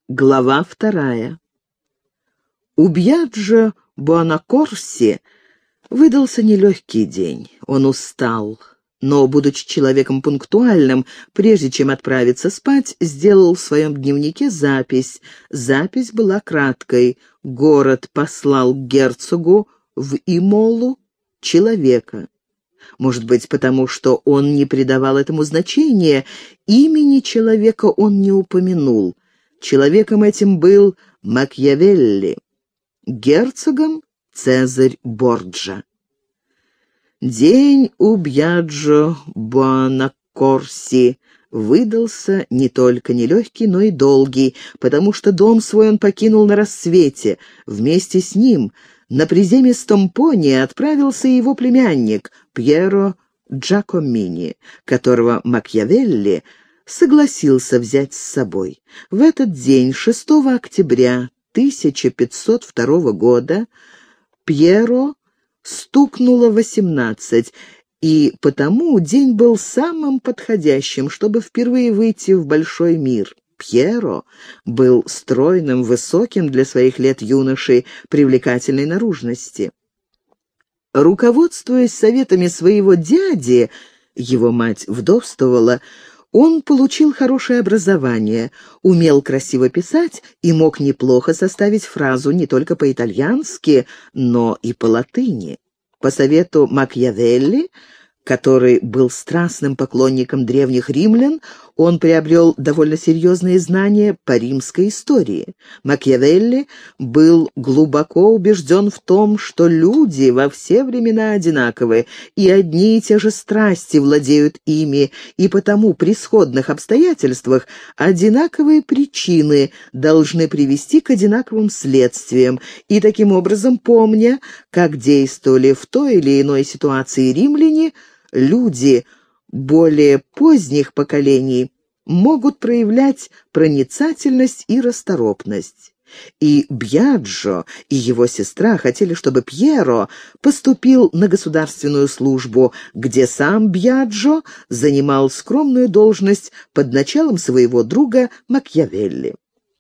Глава 2. У Бьяджо Буонакорси выдался нелегкий день. Он устал, но, будучи человеком пунктуальным, прежде чем отправиться спать, сделал в своем дневнике запись. Запись была краткой. Город послал к герцогу в Имолу человека. Может быть, потому что он не придавал этому значения, имени человека он не упомянул. Человеком этим был Макьявелли, герцогом Цезарь Борджа. День у Бьяджо Буонакорси выдался не только нелегкий, но и долгий, потому что дом свой он покинул на рассвете. Вместе с ним на приземистом пони отправился и его племянник Пьеро Джакомини, которого Макьявелли согласился взять с собой. В этот день, 6 октября 1502 года, Пьеро стукнуло 18, и потому день был самым подходящим, чтобы впервые выйти в большой мир. Пьеро был стройным, высоким для своих лет юношей, привлекательной наружности. Руководствуясь советами своего дяди, его мать вдовствовала, он получил хорошее образование, умел красиво писать и мог неплохо составить фразу не только по-итальянски, но и по-латыни. По совету Макьявелли, который был страстным поклонником древних римлян, он приобрел довольно серьезные знания по римской истории. Макьявелли был глубоко убежден в том, что люди во все времена одинаковы, и одни и те же страсти владеют ими, и потому при сходных обстоятельствах одинаковые причины должны привести к одинаковым следствиям, и таким образом, помня, как действовали в той или иной ситуации римляне, люди более поздних поколений могут проявлять проницательность и расторопность. И Бьяджо, и его сестра хотели, чтобы Пьеро поступил на государственную службу, где сам Бьяджо занимал скромную должность под началом своего друга Макьявелли.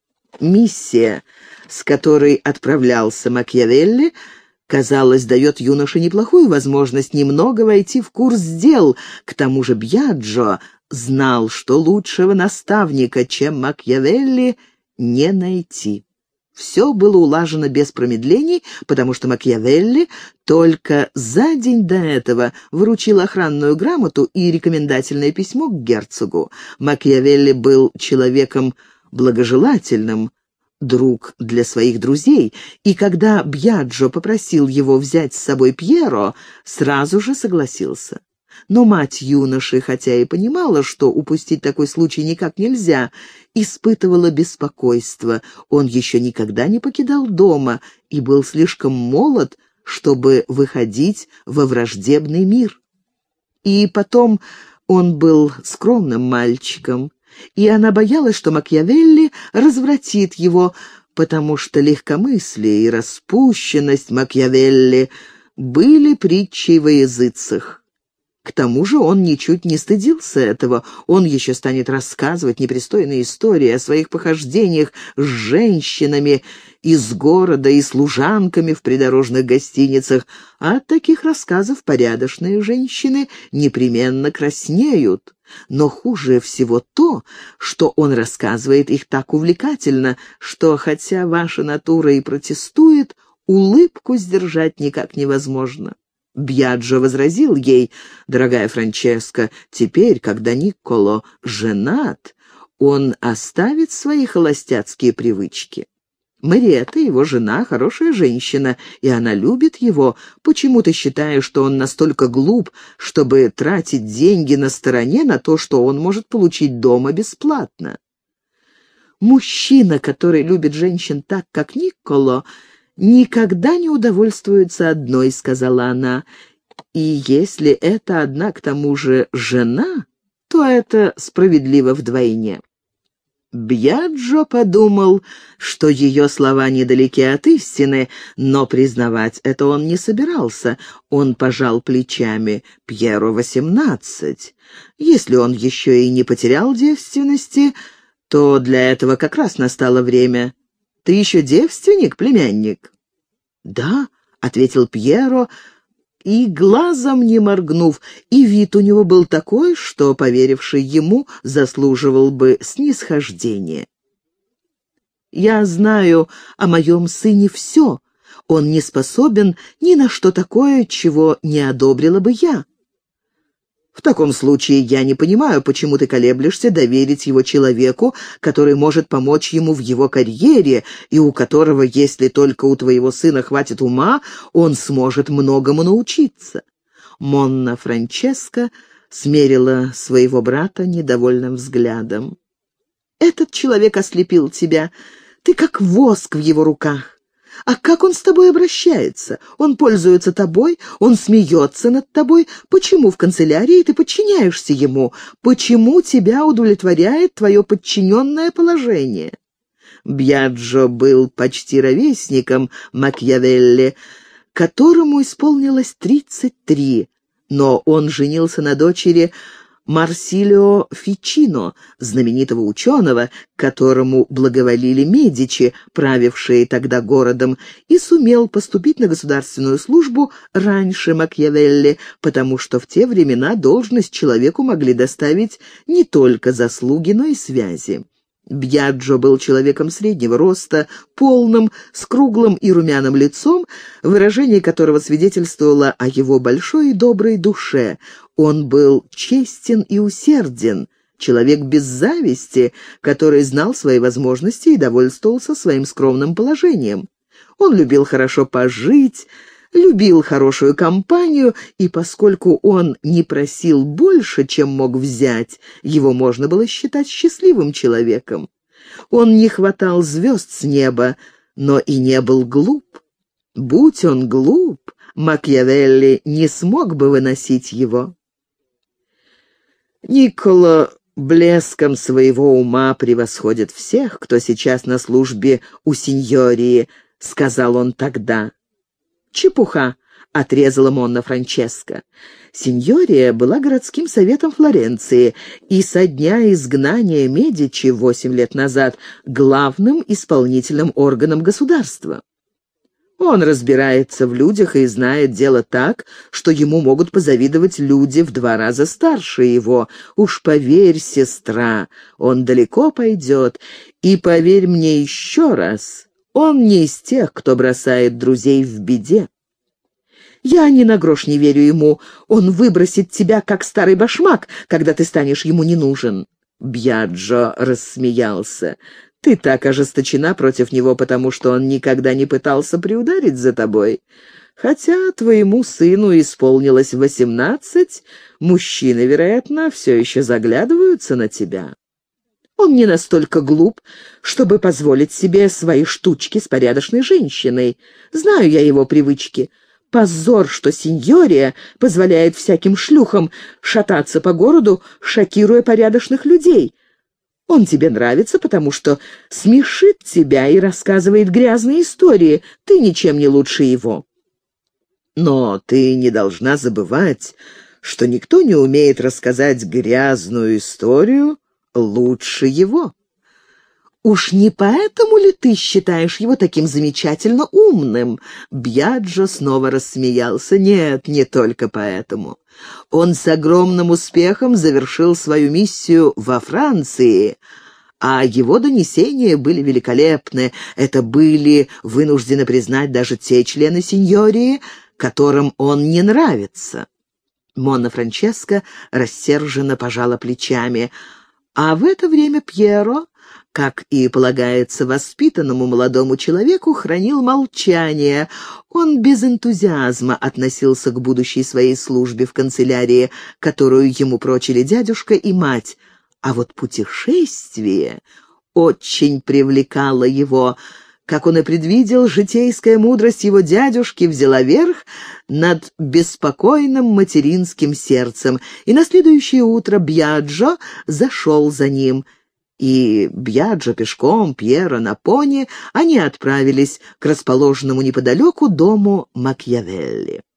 Миссия, с которой отправлялся Макьявелли, казалось, дает юноше неплохую возможность немного войти в курс дел. К тому же Бьяджо знал, что лучшего наставника, чем Макьявелли, не найти. Все было улажено без промедлений, потому что Макьявелли только за день до этого вручил охранную грамоту и рекомендательное письмо к герцогу. Макьявелли был человеком благожелательным, друг для своих друзей, и когда Бьяджо попросил его взять с собой Пьеро, сразу же согласился. Но мать юноши, хотя и понимала, что упустить такой случай никак нельзя, испытывала беспокойство. Он еще никогда не покидал дома и был слишком молод, чтобы выходить во враждебный мир. И потом он был скромным мальчиком, и она боялась, что Макьявелли развратит его, потому что легкомыслие и распущенность Макьявелли были притчей во языцах. К тому же он ничуть не стыдился этого. Он еще станет рассказывать непристойные истории о своих похождениях с женщинами из города и служанками в придорожных гостиницах. А от таких рассказов порядочные женщины непременно краснеют. Но хуже всего то, что он рассказывает их так увлекательно, что, хотя ваша натура и протестует, улыбку сдержать никак невозможно. Бьяджо возразил ей: «Дорогая Франческа, теперь, когда Никколо женат, он оставит свои холостяцкие привычки. Мариетта, его жена, хорошая женщина, и она любит его. Почему ты считаешь, что он настолько глуп, чтобы тратить деньги на стороне на то, что он может получить дома бесплатно?» Мужчина, который любит женщин так, как Никколо, никогда не удовольствуется одной, — сказала она. И если это одна к тому же жена, то это справедливо вдвойне. Бьяджо подумал, что ее слова недалеки от истины, но признавать это он не собирался. Он пожал плечами. Пьеро 18. Если он еще и не потерял девственности, то для этого как раз настало время. Ты еще девственник, племянник?» «Да», — ответил Пьеро, и глазом не моргнув, и вид у него был такой, что поверивший ему заслуживал бы снисхождения. «Я знаю о моем сыне все. Он не способен ни на что такое, чего не одобрила бы я». «В таком случае я не понимаю, почему ты колеблешься доверить его человеку, который может помочь ему в его карьере, и у которого, если только у твоего сына хватит ума, он сможет многому научиться». Монна Франческа смерила своего брата недовольным взглядом. «Этот человек ослепил тебя. Ты как воск в его руках. А как он с тобой обращается? Он пользуется тобой, он смеется над тобой. Почему в канцелярии ты подчиняешься ему? Почему тебя удовлетворяет твое подчиненное положение?» Бьяджо был почти ровесником Макьявелли, которому исполнилось 33, но он женился на дочери Марсилио Фичино, знаменитого ученого, которому благоволили Медичи, правившие тогда городом, и сумел поступить на государственную службу раньше Макьявелли, потому что в те времена должность человеку могли доставить не только заслуги, но и связи. Бьяджо был человеком среднего роста, полным, с круглым и румяным лицом, выражение которого свидетельствовало о его большой и доброй душе. Он был честен и усерден, человек без зависти, который знал свои возможности и довольствовался своим скромным положением. Он любил хорошо пожить, любил хорошую компанию, и поскольку он не просил больше, чем мог взять, его можно было считать счастливым человеком. Он не хватал звезд с неба, но и не был глуп. Будь он глуп, Макьявелли не смог бы выносить его. Никколо блеском своего ума превосходит всех, кто сейчас на службе у синьории, — сказал он тогда. «Чепуха», — отрезала Монна Франческа. Синьория была городским советом Флоренции и со дня изгнания Медичи 8 лет назад главным исполнительным органом государства. Он разбирается в людях и знает дело так, что ему могут позавидовать люди в 2 раза старше его. Уж поверь, сестра, он далеко пойдет, и поверь мне еще раз, он не из тех, кто бросает друзей в беде. Я ни на грош не верю ему. Он выбросит тебя, как старый башмак, когда ты станешь ему не нужен». Бьяджо рассмеялся. «Ты так ожесточена против него, потому что он никогда не пытался приударить за тобой. Хотя твоему сыну исполнилось 18, мужчины, вероятно, все еще заглядываются на тебя. Он не настолько глуп, чтобы позволить себе свои штучки с порядочной женщиной. Знаю я его привычки. Позор, что синьория позволяет всяким шлюхам шататься по городу, шокируя порядочных людей. Он тебе нравится, потому что смешит тебя и рассказывает грязные истории. Ты ничем не лучше его. Но ты не должна забывать, что никто не умеет рассказать грязную историю лучше его. Уж не поэтому ли ты считаешь его таким замечательно умным?» Бьяджо снова рассмеялся. «Нет, не только поэтому. Он с огромным успехом завершил свою миссию во Франции, а его донесения были великолепны. Это были вынуждены признать даже те члены синьории, которым он не нравится». Монна Франческа рассерженно пожала плечами, а в это время Пьеро, как и полагается воспитанному молодому человеку, хранил молчание. Он без энтузиазма относился к будущей своей службе в канцелярии, которую ему прочили дядюшка и мать. А вот путешествие очень привлекало его. Как он и предвидел, житейская мудрость его дядюшки взяла верх над беспокойным материнским сердцем, и на следующее утро Бьяджо зашел за ним. И Бьяджо пешком, Пьеро на пони, они отправились к расположенному неподалеку дому Макьявелли.